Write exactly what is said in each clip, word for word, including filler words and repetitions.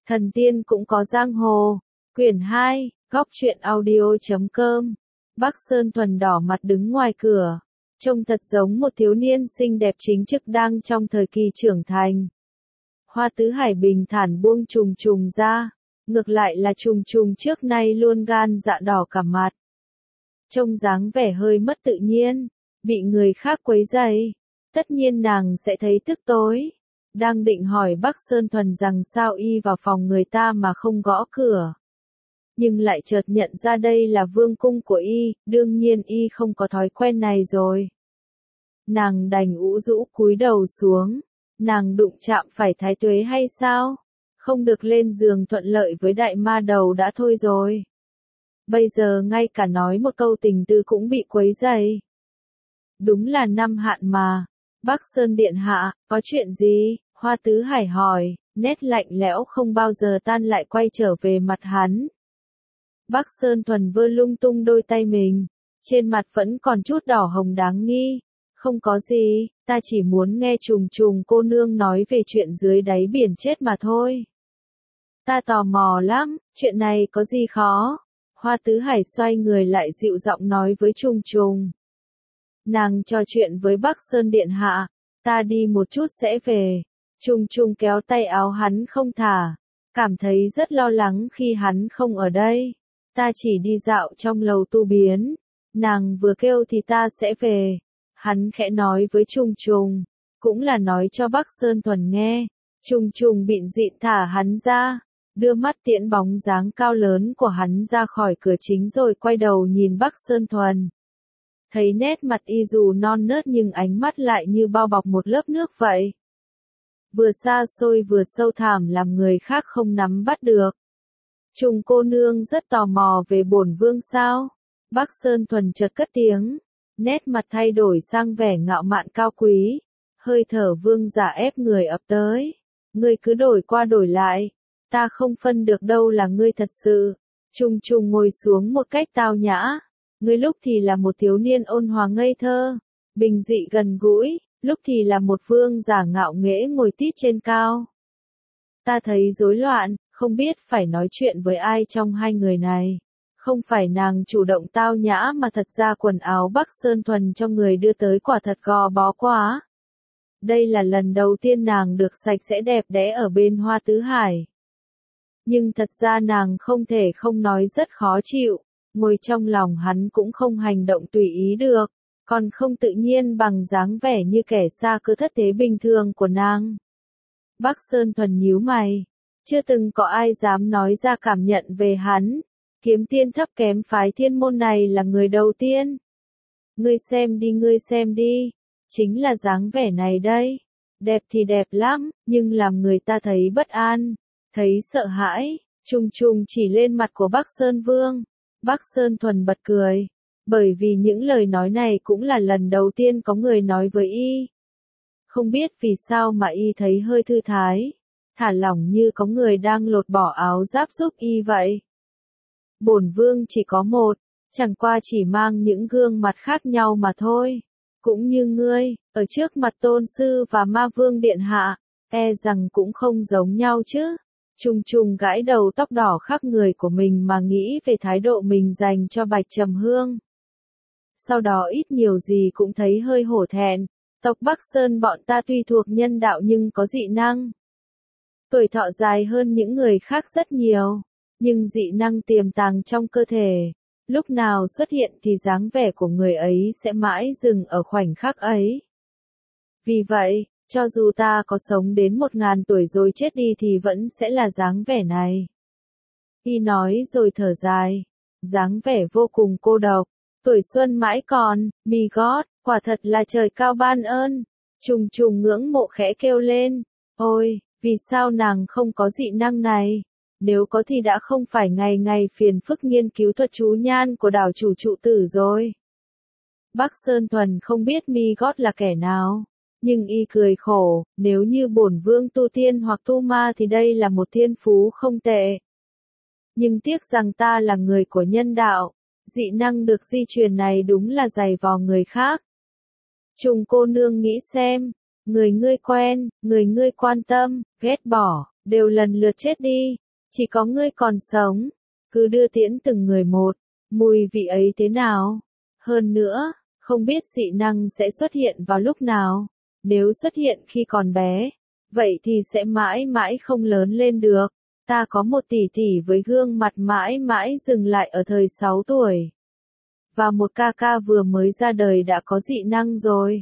Thần tiên cũng có giang hồ. Quyển hai, góc truyện audio chấm com. Bắc Sơn Thuần đỏ mặt đứng ngoài cửa. Trông thật giống một thiếu niên xinh đẹp chính trực đang trong thời kỳ trưởng thành. Hoa Tứ Hải bình thản buông trùng trùng ra. Ngược lại là trùng trùng trước nay luôn gan dạ đỏ cả mặt. Trông dáng vẻ hơi mất tự nhiên. Bị người khác quấy rầy. Tất nhiên nàng sẽ thấy tức tối. Đang định hỏi Bắc Sơn Thuần rằng sao y vào phòng người ta mà không gõ cửa. Nhưng lại chợt nhận ra đây là vương cung của y, đương nhiên y không có thói quen này rồi. Nàng đành ũ rũ cúi đầu xuống. Nàng đụng chạm phải thái tuế hay sao? Không được lên giường thuận lợi với đại ma đầu đã thôi rồi. Bây giờ ngay cả nói một câu tình tư cũng bị quấy rầy. Đúng là năm hạn mà. Bắc Sơn điện hạ, có chuyện gì? Hoa Tứ Hải hỏi, nét lạnh lẽo không bao giờ tan lại quay trở về mặt hắn. Bắc Sơn Thuần vơ lung tung đôi tay mình, trên mặt vẫn còn chút đỏ hồng đáng nghi. Không có gì, ta chỉ muốn nghe trùng trùng cô nương nói về chuyện dưới đáy biển chết mà thôi. Ta tò mò lắm, chuyện này có gì khó? Hoa Tứ Hải xoay người lại dịu giọng nói với trùng trùng. Nàng trò chuyện với Bắc Sơn điện hạ, ta đi một chút sẽ về. Trùng trùng kéo tay áo hắn không thả, cảm thấy rất lo lắng khi hắn không ở đây. Ta chỉ đi dạo trong lầu tu biến, nàng vừa kêu thì ta sẽ về. Hắn khẽ nói với trùng trùng, cũng là nói cho Bắc Sơn Thuần nghe. Trùng trùng bịn dịn thả hắn ra, đưa mắt tiễn bóng dáng cao lớn của hắn ra khỏi cửa chính rồi quay đầu nhìn Bắc Sơn Thuần. Thấy nét mặt y dù non nớt nhưng ánh mắt lại như bao bọc một lớp nước vậy. Vừa xa xôi vừa sâu thẳm làm người khác không nắm bắt được. Trùng cô nương rất tò mò về bổn vương sao? Bắc Sơn Thuần chợt cất tiếng, nét mặt thay đổi sang vẻ ngạo mạn cao quý, hơi thở vương giả ép người ập tới. Ngươi cứ đổi qua đổi lại, ta không phân được đâu là ngươi thật sự. Trùng trùng ngồi xuống một cách tao nhã. Ngươi lúc thì là một thiếu niên ôn hòa ngây thơ, bình dị gần gũi, lúc thì là một vương giả ngạo nghễ ngồi tít trên cao. Ta thấy rối loạn, không biết phải nói chuyện với ai trong hai người này. Không phải nàng chủ động tao nhã mà thật ra quần áo Bắc Sơn Thuần cho người đưa tới quả thật gò bó quá. Đây là lần đầu tiên nàng được sạch sẽ đẹp đẽ ở bên Hoa Tứ Hải. Nhưng thật ra nàng không thể không nói rất khó chịu. Ngồi trong lòng hắn cũng không hành động tùy ý được, còn không tự nhiên bằng dáng vẻ như kẻ xa cơ thất thế bình thường của nàng. Bắc Sơn Thuần nhíu mày, chưa từng có ai dám nói ra cảm nhận về hắn. Kiếm tiên thấp kém phái thiên môn này là người đầu tiên. Ngươi xem đi ngươi xem đi, chính là dáng vẻ này đây. Đẹp thì đẹp lắm, nhưng làm người ta thấy bất an, thấy sợ hãi. Trùng trùng chỉ lên mặt của Bắc Sơn Vương. Bắc Sơn Thuần bật cười, bởi vì những lời nói này cũng là lần đầu tiên có người nói với y. Không biết vì sao mà y thấy hơi thư thái, thả lỏng như có người đang lột bỏ áo giáp giúp y vậy. Bổn vương chỉ có một, chẳng qua chỉ mang những gương mặt khác nhau mà thôi. Cũng như ngươi, ở trước mặt tôn sư và ma vương điện hạ, e rằng cũng không giống nhau chứ. Trùng trùng gãi đầu tóc đỏ khắp người của mình mà nghĩ về thái độ mình dành cho Bạch Trầm Hương. Sau đó ít nhiều gì cũng thấy hơi hổ thẹn, tộc Bắc Sơn bọn ta tuy thuộc nhân đạo nhưng có dị năng. Tuổi thọ dài hơn những người khác rất nhiều, nhưng dị năng tiềm tàng trong cơ thể. Lúc nào xuất hiện thì dáng vẻ của người ấy sẽ mãi dừng ở khoảnh khắc ấy. Vì vậy, cho dù ta có sống đến một ngàn tuổi rồi chết đi thì vẫn sẽ là dáng vẻ này. Y nói rồi thở dài, dáng vẻ vô cùng cô độc, tuổi xuân mãi còn, mi gót, quả thật là trời cao ban ơn. Trùng trùng ngưỡng mộ khẽ kêu lên, ôi, vì sao nàng không có dị năng này? Nếu có thì đã không phải ngày ngày phiền phức nghiên cứu thuật chú nhan của đảo chủ trụ tử rồi. Bắc Sơn Thuần không biết mi gót là kẻ nào. Nhưng y cười khổ, nếu như bổn vương tu tiên hoặc tu ma thì đây là một thiên phú không tệ. Nhưng tiếc rằng ta là người của nhân đạo, dị năng được di truyền này đúng là dày vò người khác. Trùng cô nương nghĩ xem, người ngươi quen, người ngươi quan tâm, ghét bỏ, đều lần lượt chết đi, chỉ có ngươi còn sống, cứ đưa tiễn từng người một, mùi vị ấy thế nào? Hơn nữa, không biết dị năng sẽ xuất hiện vào lúc nào, nếu xuất hiện khi còn bé, vậy thì sẽ mãi mãi không lớn lên được. Ta có một tỷ tỷ với gương mặt mãi mãi dừng lại ở thời sáu tuổi. Và một ca ca vừa mới ra đời đã có dị năng rồi.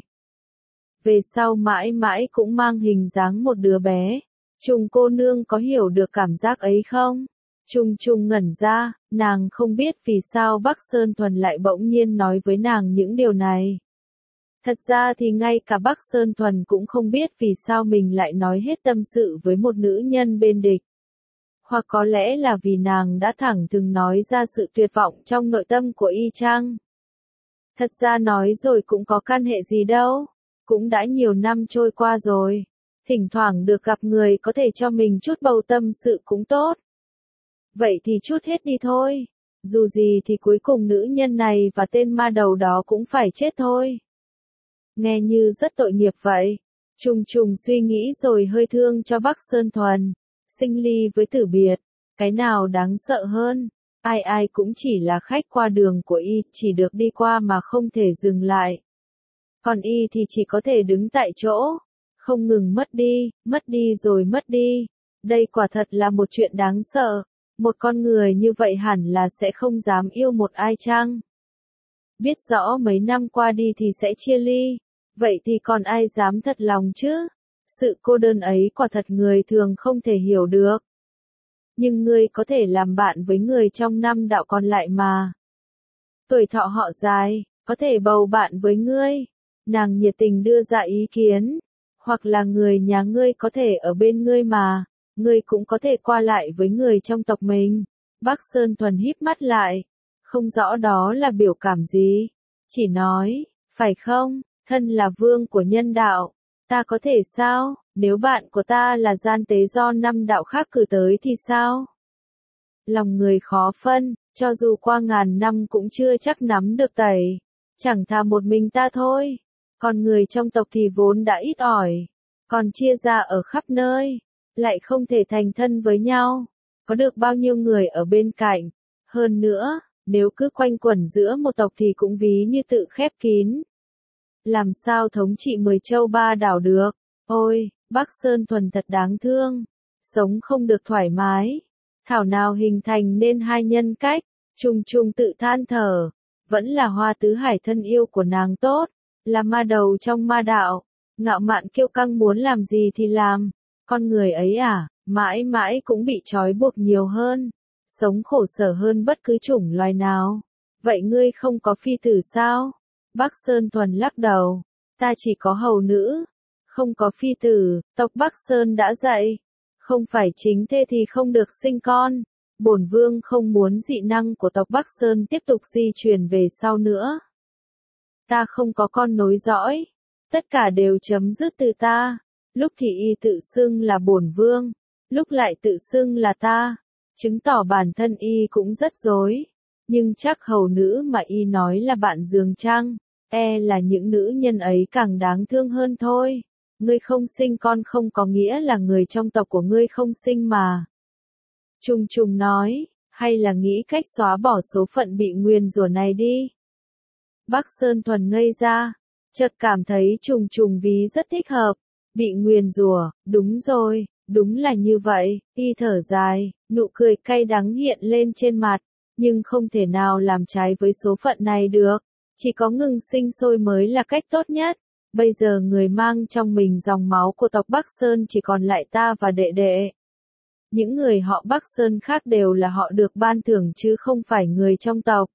Về sau mãi mãi cũng mang hình dáng một đứa bé. Trùng cô nương có hiểu được cảm giác ấy không? Trùng trùng ngẩn ra, nàng không biết vì sao Bắc Sơn Thuần lại bỗng nhiên nói với nàng những điều này. Thật ra thì ngay cả Bắc Sơn Thuần cũng không biết vì sao mình lại nói hết tâm sự với một nữ nhân bên địch. Hoặc có lẽ là vì nàng đã thẳng thừng nói ra sự tuyệt vọng trong nội tâm của y chăng? Thật ra nói rồi cũng có căn hệ gì đâu, cũng đã nhiều năm trôi qua rồi, thỉnh thoảng được gặp người có thể cho mình chút bầu tâm sự cũng tốt. Vậy thì chút hết đi thôi, dù gì thì cuối cùng nữ nhân này và tên ma đầu đó cũng phải chết thôi. Nghe như rất tội nghiệp vậy, trùng trùng suy nghĩ rồi hơi thương cho Bắc Sơn Thuần. Sinh ly với tử biệt, cái nào đáng sợ hơn, ai ai cũng chỉ là khách qua đường của y, chỉ được đi qua mà không thể dừng lại. Còn y thì chỉ có thể đứng tại chỗ, không ngừng mất đi, mất đi rồi mất đi. Đây quả thật là một chuyện đáng sợ, một con người như vậy hẳn là sẽ không dám yêu một ai chăng? Biết rõ mấy năm qua đi thì sẽ chia ly, vậy thì còn ai dám thật lòng chứ? Sự cô đơn ấy quả thật người thường không thể hiểu được. Nhưng ngươi có thể làm bạn với người trong năm đạo còn lại mà. Tuổi thọ họ dài, có thể bầu bạn với ngươi. Nàng nhiệt tình đưa ra ý kiến. Hoặc là người nhà ngươi có thể ở bên ngươi mà. Ngươi cũng có thể qua lại với người trong tộc mình. Bắc Sơn Thuần híp mắt lại. Không rõ đó là biểu cảm gì. Chỉ nói, phải không, thân là vương của nhân đạo. Ta có thể sao, nếu bạn của ta là gian tế do năm đạo khác cử tới thì sao? Lòng người khó phân, cho dù qua ngàn năm cũng chưa chắc nắm được tẩy. Chẳng thà một mình ta thôi. Còn người trong tộc thì vốn đã ít ỏi. Còn chia ra ở khắp nơi. Lại không thể thành thân với nhau. Có được bao nhiêu người ở bên cạnh. Hơn nữa, nếu cứ quanh quẩn giữa một tộc thì cũng ví như tự khép kín. Làm sao thống trị mười châu ba đảo được? Ôi, Bắc Sơn Thuần thật đáng thương. Sống không được thoải mái. Thảo nào hình thành nên hai nhân cách. Trùng trùng tự than thở. Vẫn là Hoa Tứ Hải thân yêu của nàng tốt. Là ma đầu trong ma đạo. Ngạo mạn kiêu căng muốn làm gì thì làm. Con người ấy à, mãi mãi cũng bị trói buộc nhiều hơn. Sống khổ sở hơn bất cứ chủng loài nào. Vậy ngươi không có phi tử sao? Bắc Sơn Thuần lắc đầu, ta chỉ có hầu nữ, không có phi tử, tộc Bắc Sơn đã dạy, không phải chính thê thì không được sinh con, bổn vương không muốn dị năng của tộc Bắc Sơn tiếp tục di truyền về sau nữa. Ta không có con nối dõi, tất cả đều chấm dứt từ ta, lúc thì y tự xưng là bổn vương, lúc lại tự xưng là ta, chứng tỏ bản thân y cũng rất dối, nhưng chắc hầu nữ mà y nói là bạn giường chăng? E là những nữ nhân ấy càng đáng thương hơn thôi. Ngươi không sinh con không có nghĩa là người trong tộc của ngươi không sinh mà. Trùng trùng nói, hay là nghĩ cách xóa bỏ số phận bị nguyền rủa này đi. Bắc Sơn Thuần ngây ra, chợt cảm thấy trùng trùng ví rất thích hợp. Bị nguyền rủa, đúng rồi, đúng là như vậy, y thở dài, nụ cười cay đắng hiện lên trên mặt, nhưng không thể nào làm trái với số phận này được. Chỉ có ngừng sinh sôi mới là cách tốt nhất. Bây giờ người mang trong mình dòng máu của tộc Bắc Sơn chỉ còn lại ta và đệ đệ. Những người họ Bắc Sơn khác đều là họ được ban thưởng chứ không phải người trong tộc.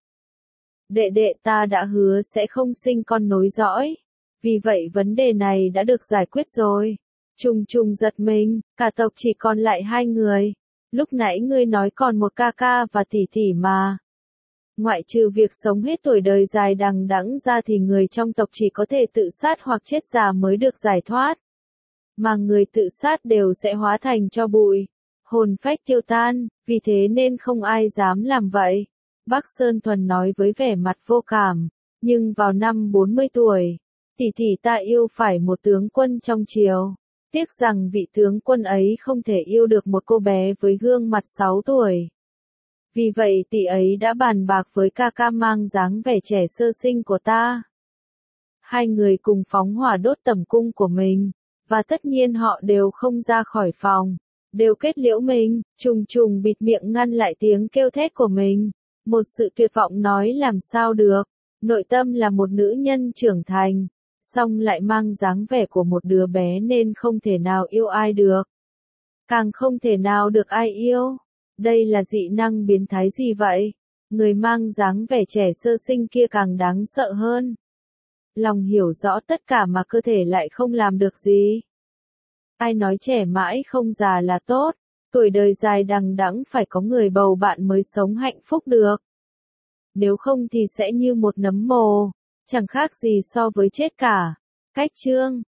Đệ đệ ta đã hứa sẽ không sinh con nối dõi. Vì vậy vấn đề này đã được giải quyết rồi. Trùng trùng giật mình, cả tộc chỉ còn lại hai người. Lúc nãy ngươi nói còn một ca ca và tỷ tỷ mà. Ngoại trừ việc sống hết tuổi đời dài đằng đẵng ra thì người trong tộc chỉ có thể tự sát hoặc chết già mới được giải thoát. Mà người tự sát đều sẽ hóa thành tro bụi, hồn phách tiêu tan, vì thế nên không ai dám làm vậy. Bắc Sơn Thuần nói với vẻ mặt vô cảm, nhưng vào năm bốn mươi tuổi, tỷ tỷ ta yêu phải một tướng quân trong triều. Tiếc rằng vị tướng quân ấy không thể yêu được một cô bé với gương mặt sáu tuổi. Vì vậy tỷ ấy đã bàn bạc với ca ca mang dáng vẻ trẻ sơ sinh của ta. Hai người cùng phóng hỏa đốt tẩm cung của mình, và tất nhiên họ đều không ra khỏi phòng, đều kết liễu mình, trùng trùng bịt miệng ngăn lại tiếng kêu thét của mình. Một sự tuyệt vọng nói làm sao được, nội tâm là một nữ nhân trưởng thành, song lại mang dáng vẻ của một đứa bé nên không thể nào yêu ai được. Càng không thể nào được ai yêu. Đây là dị năng biến thái gì vậy? Người mang dáng vẻ trẻ sơ sinh kia càng đáng sợ hơn. Lòng hiểu rõ tất cả mà cơ thể lại không làm được gì. Ai nói trẻ mãi không già là tốt, tuổi đời dài đằng đẵng phải có người bầu bạn mới sống hạnh phúc được. Nếu không thì sẽ như một nấm mồ, chẳng khác gì so với chết cả. Cách chương